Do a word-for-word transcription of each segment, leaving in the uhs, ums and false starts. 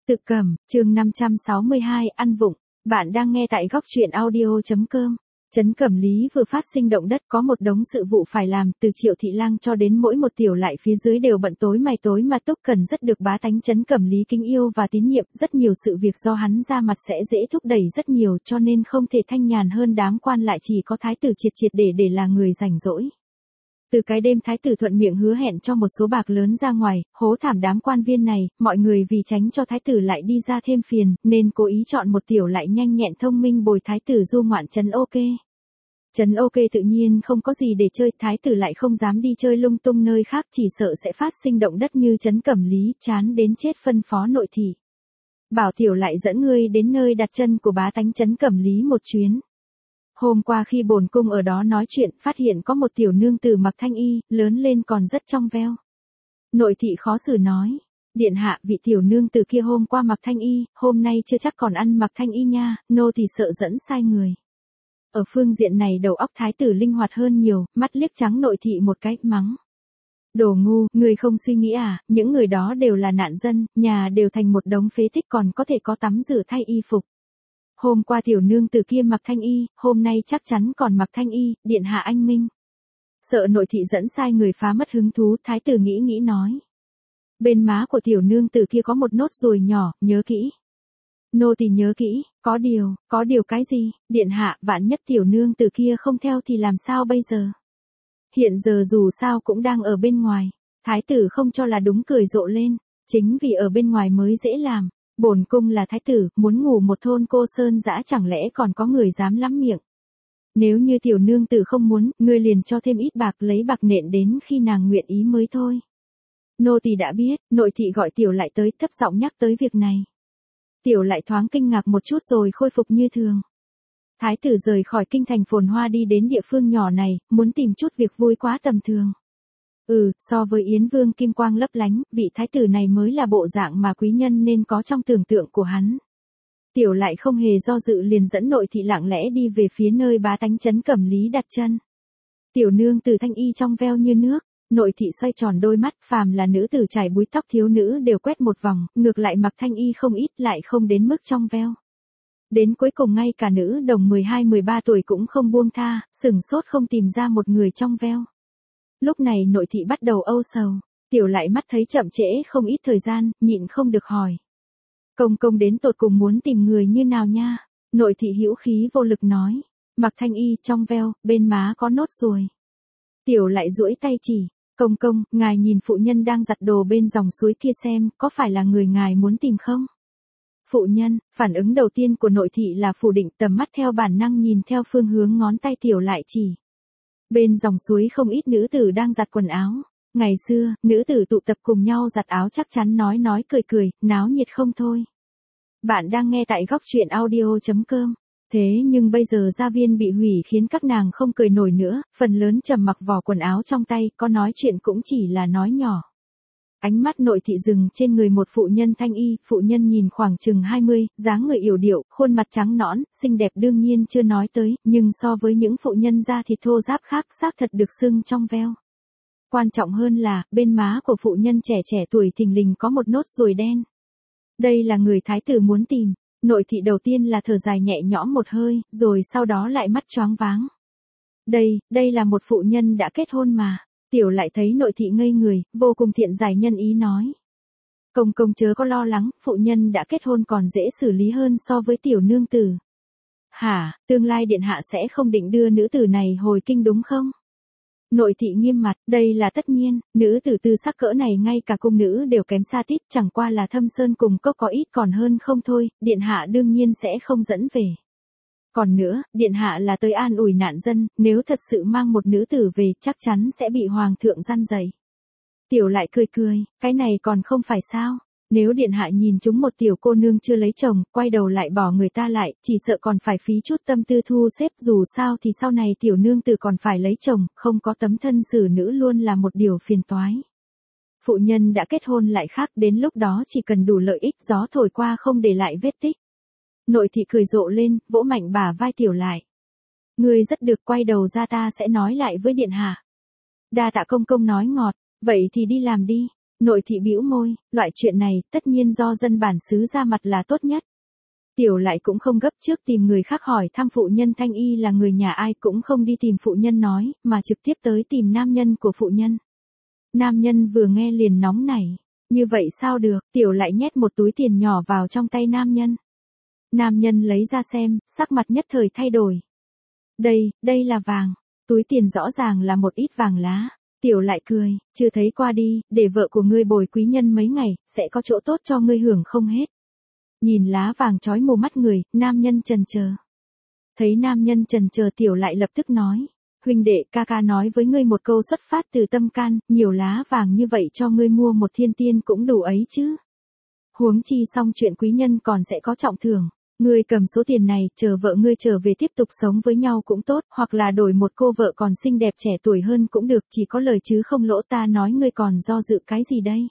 Tự Cẩm, chương năm trăm sáu mươi hai, ăn vụng. Bạn đang nghe tại góc truyện audio.com. Trấn Cẩm Lý vừa phát sinh động đất, có một đống sự vụ phải làm, từ Triệu Thị Lang cho đến mỗi một tiểu lại phía dưới đều bận tối mày tối mặt túc, cần rất được bá tánh Trấn Cẩm Lý kính yêu và tín nhiệm, rất nhiều sự việc do hắn ra mặt sẽ dễ thúc đẩy rất nhiều, cho nên không thể thanh nhàn hơn đám quan lại, chỉ có thái tử Triệt Triệt để để là người rảnh rỗi. Từ cái đêm thái tử thuận miệng hứa hẹn cho một số bạc lớn ra ngoài, hố thảm đám quan viên này, mọi người vì tránh cho thái tử lại đi ra thêm phiền, nên cố ý chọn một tiểu lại nhanh nhẹn thông minh bồi thái tử du ngoạn trấn ok. Trấn ok tự nhiên không có gì để chơi, thái tử lại không dám đi chơi lung tung nơi khác, chỉ sợ sẽ phát sinh động đất như Trấn Cẩm Lý, chán đến chết phân phó nội thị. Bảo tiểu lại dẫn ngươi đến nơi đặt chân của bá tánh Trấn Cẩm Lý một chuyến. Hôm qua khi bổn cung ở đó nói chuyện, phát hiện có một tiểu nương tử mặc thanh y, lớn lên còn rất trong veo. Nội thị khó xử nói, điện hạ, vị tiểu nương tử kia hôm qua mặc thanh y, hôm nay chưa chắc còn ăn mặc thanh y nha, nô thì sợ dẫn sai người. Ở phương diện này đầu óc thái tử linh hoạt hơn nhiều, mắt liếc trắng nội thị một cái, mắng. Đồ ngu, người không suy nghĩ à, những người đó đều là nạn dân, nhà đều thành một đống phế tích, còn có thể có tắm rửa thay y phục. Hôm qua tiểu nương tử kia mặc thanh y, hôm nay chắc chắn còn mặc thanh y, điện hạ anh minh. Sợ nội thị dẫn sai người phá mất hứng thú, thái tử nghĩ nghĩ nói. Bên má của tiểu nương tử kia có một nốt ruồi nhỏ, nhớ kỹ. Nô tỳ nhớ kỹ, có điều, có điều cái gì, điện hạ, vạn nhất tiểu nương tử kia không theo thì làm sao bây giờ? Hiện giờ dù sao cũng đang ở bên ngoài, thái tử không cho là đúng, cười rộ lên, chính vì ở bên ngoài mới dễ làm. Bổn cung là thái tử, muốn ngủ một thôn cô sơn dã chẳng lẽ còn có người dám lắm miệng. Nếu như tiểu nương tử không muốn, ngươi liền cho thêm ít bạc, lấy bạc nện đến khi nàng nguyện ý mới thôi. Nô tỳ đã biết, nội thị gọi tiểu lại tới, thấp giọng nhắc tới việc này. Tiểu lại thoáng kinh ngạc một chút rồi khôi phục như thường. Thái tử rời khỏi kinh thành phồn hoa đi đến địa phương nhỏ này, muốn tìm chút việc vui quá tầm thường. Ừ, so với Yến Vương kim quang lấp lánh, vị thái tử này mới là bộ dạng mà quý nhân nên có trong tưởng tượng của hắn. Tiểu lại không hề do dự liền dẫn nội thị lặng lẽ đi về phía nơi bá tánh Trấn Cẩm Lý đặt chân. Tiểu nương tử thanh y trong veo như nước, nội thị xoay tròn đôi mắt, phàm là nữ tử chải búi tóc thiếu nữ đều quét một vòng, ngược lại mặc thanh y không ít, lại không đến mức trong veo. Đến cuối cùng ngay cả nữ đồng mười hai mười ba tuổi cũng không buông tha, sửng sốt không tìm ra một người trong veo. Lúc này nội thị bắt đầu âu sầu, tiểu lại mắt thấy chậm trễ không ít thời gian, nhịn không được hỏi. Công công đến tột cùng muốn tìm người như nào nha? Nội thị hữu khí vô lực nói, mặc thanh y trong veo, bên má có nốt ruồi. Tiểu lại duỗi tay chỉ, công công, ngài nhìn phụ nhân đang giặt đồ bên dòng suối kia xem, có phải là người ngài muốn tìm không? Phụ nhân, phản ứng đầu tiên của nội thị là phủ định, tầm mắt theo bản năng nhìn theo phương hướng ngón tay tiểu lại chỉ. Bên dòng suối không ít nữ tử đang giặt quần áo. Ngày xưa, nữ tử tụ tập cùng nhau giặt áo chắc chắn nói nói cười cười, náo nhiệt không thôi. Bạn đang nghe tại góc truyện audio.com. Thế nhưng bây giờ gia viên bị hủy khiến các nàng không cười nổi nữa, phần lớn trầm mặc vò quần áo trong tay, có nói chuyện cũng chỉ là nói nhỏ. Ánh mắt nội thị dừng trên người một phụ nhân thanh y, phụ nhân nhìn khoảng chừng hai mươi, dáng người yểu điệu, khuôn mặt trắng nõn, xinh đẹp đương nhiên chưa nói tới, nhưng so với những phụ nhân da thịt thô ráp khác, xác thật được xưng trong veo. Quan trọng hơn là, bên má của phụ nhân trẻ trẻ tuổi thình lình có một nốt ruồi đen. Đây là người thái tử muốn tìm, nội thị đầu tiên là thở dài nhẹ nhõm một hơi, rồi sau đó lại mắt choáng váng. Đây, đây là một phụ nhân đã kết hôn mà. Tiểu lại thấy nội thị ngây người, vô cùng thiện giải nhân ý nói. Công công chớ có lo lắng, phụ nhân đã kết hôn còn dễ xử lý hơn so với tiểu nương tử. Hả, tương lai điện hạ sẽ không định đưa nữ tử này hồi kinh đúng không? Nội thị nghiêm mặt, đây là tất nhiên, nữ tử tư sắc cỡ này ngay cả cung nữ đều kém xa tít, chẳng qua là thâm sơn cùng cốc có ít còn hơn không thôi, điện hạ đương nhiên sẽ không dẫn về. Còn nữa, điện hạ là tới an ủi nạn dân, nếu thật sự mang một nữ tử về, chắc chắn sẽ bị hoàng thượng răn dày. Tiểu lại cười cười, cái này còn không phải sao? Nếu điện hạ nhìn chúng một tiểu cô nương chưa lấy chồng, quay đầu lại bỏ người ta lại, chỉ sợ còn phải phí chút tâm tư thu xếp, dù sao thì sau này tiểu nương tử còn phải lấy chồng, không có tấm thân xử nữ luôn là một điều phiền toái. Phụ nhân đã kết hôn lại khác, đến lúc đó chỉ cần đủ lợi ích, gió thổi qua không để lại vết tích. Nội thị cười rộ lên, vỗ mạnh bả vai tiểu lại. Ngươi rất được, quay đầu ra ta sẽ nói lại với điện hạ. Đa tạ công công nói ngọt, vậy thì đi làm đi. Nội thị bĩu môi, loại chuyện này, tất nhiên do dân bản xứ ra mặt là tốt nhất. Tiểu lại cũng không gấp trước tìm người khác hỏi thăm phụ nhân Thanh Y là người nhà ai, cũng không đi tìm phụ nhân nói, mà trực tiếp tới tìm nam nhân của phụ nhân. Nam nhân vừa nghe liền nóng nảy. Như vậy sao được, tiểu lại nhét một túi tiền nhỏ vào trong tay nam nhân. Nam nhân lấy ra xem, sắc mặt nhất thời thay đổi. Đây, đây là vàng. Túi tiền rõ ràng là một ít vàng lá. Tiểu lại cười, chưa thấy qua đi, để vợ của ngươi bồi quý nhân mấy ngày, sẽ có chỗ tốt cho ngươi hưởng không hết. Nhìn lá vàng chói mù mắt người, nam nhân chần chờ. Thấy nam nhân chần chờ tiểu lại lập tức nói. Huynh đệ, ca ca nói với ngươi một câu xuất phát từ tâm can, nhiều lá vàng như vậy cho ngươi mua một thiên tiên cũng đủ ấy chứ. Huống chi xong chuyện quý nhân còn sẽ có trọng thưởng. Ngươi cầm số tiền này, chờ vợ ngươi trở về tiếp tục sống với nhau cũng tốt, hoặc là đổi một cô vợ còn xinh đẹp trẻ tuổi hơn cũng được, chỉ có lời chứ không lỗ, ta nói ngươi còn do dự cái gì đây.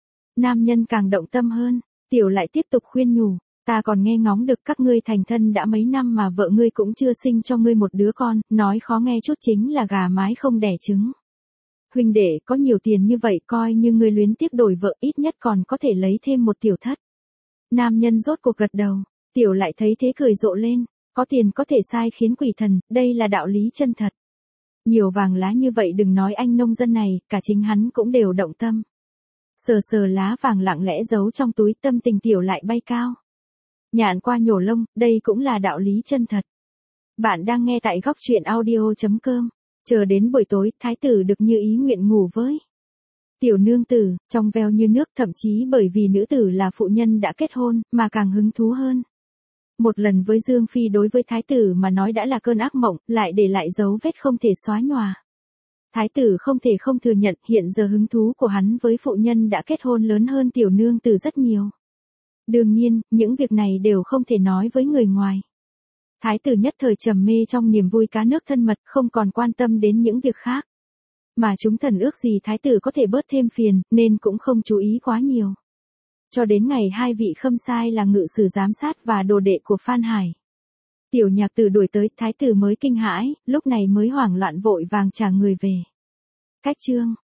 Nam nhân càng động tâm hơn, tiểu lại tiếp tục khuyên nhủ, ta còn nghe ngóng được các ngươi thành thân đã mấy năm mà vợ ngươi cũng chưa sinh cho ngươi một đứa con, nói khó nghe chút chính là gà mái không đẻ trứng. Huynh đệ, có nhiều tiền như vậy coi như ngươi luyến tiếc đổi vợ, ít nhất còn có thể lấy thêm một tiểu thất. Nam nhân rốt cuộc gật đầu. Tiểu lại thấy thế cười rộ lên, có tiền có thể sai khiến quỷ thần, đây là đạo lý chân thật. Nhiều vàng lá như vậy đừng nói anh nông dân này, cả chính hắn cũng đều động tâm. Sờ sờ lá vàng lặng lẽ giấu trong túi, tâm tình tiểu lại bay cao. Nhạn qua nhổ lông, đây cũng là đạo lý chân thật. Bạn đang nghe tại góc truyện audio chấm com. Chờ đến buổi tối, thái tử được như ý nguyện ngủ với tiểu nương tử, trong veo như nước, thậm chí bởi vì nữ tử là phụ nhân đã kết hôn, mà càng hứng thú hơn. Một lần với Dương Phi đối với thái tử mà nói đã là cơn ác mộng, lại để lại dấu vết không thể xóa nhòa. Thái tử không thể không thừa nhận hiện giờ hứng thú của hắn với phụ nhân đã kết hôn lớn hơn tiểu nương tử rất nhiều. Đương nhiên, những việc này đều không thể nói với người ngoài. Thái tử nhất thời trầm mê trong niềm vui cá nước thân mật, không còn quan tâm đến những việc khác. Mà chúng thần ước gì thái tử có thể bớt thêm phiền, nên cũng không chú ý quá nhiều. Cho đến ngày hai vị khâm sai là ngự sử giám sát và đồ đệ của Phan Hải. Tiểu nhạc tử đuổi tới, thái tử mới kinh hãi, lúc này mới hoảng loạn vội vàng trả người về. Cách chương,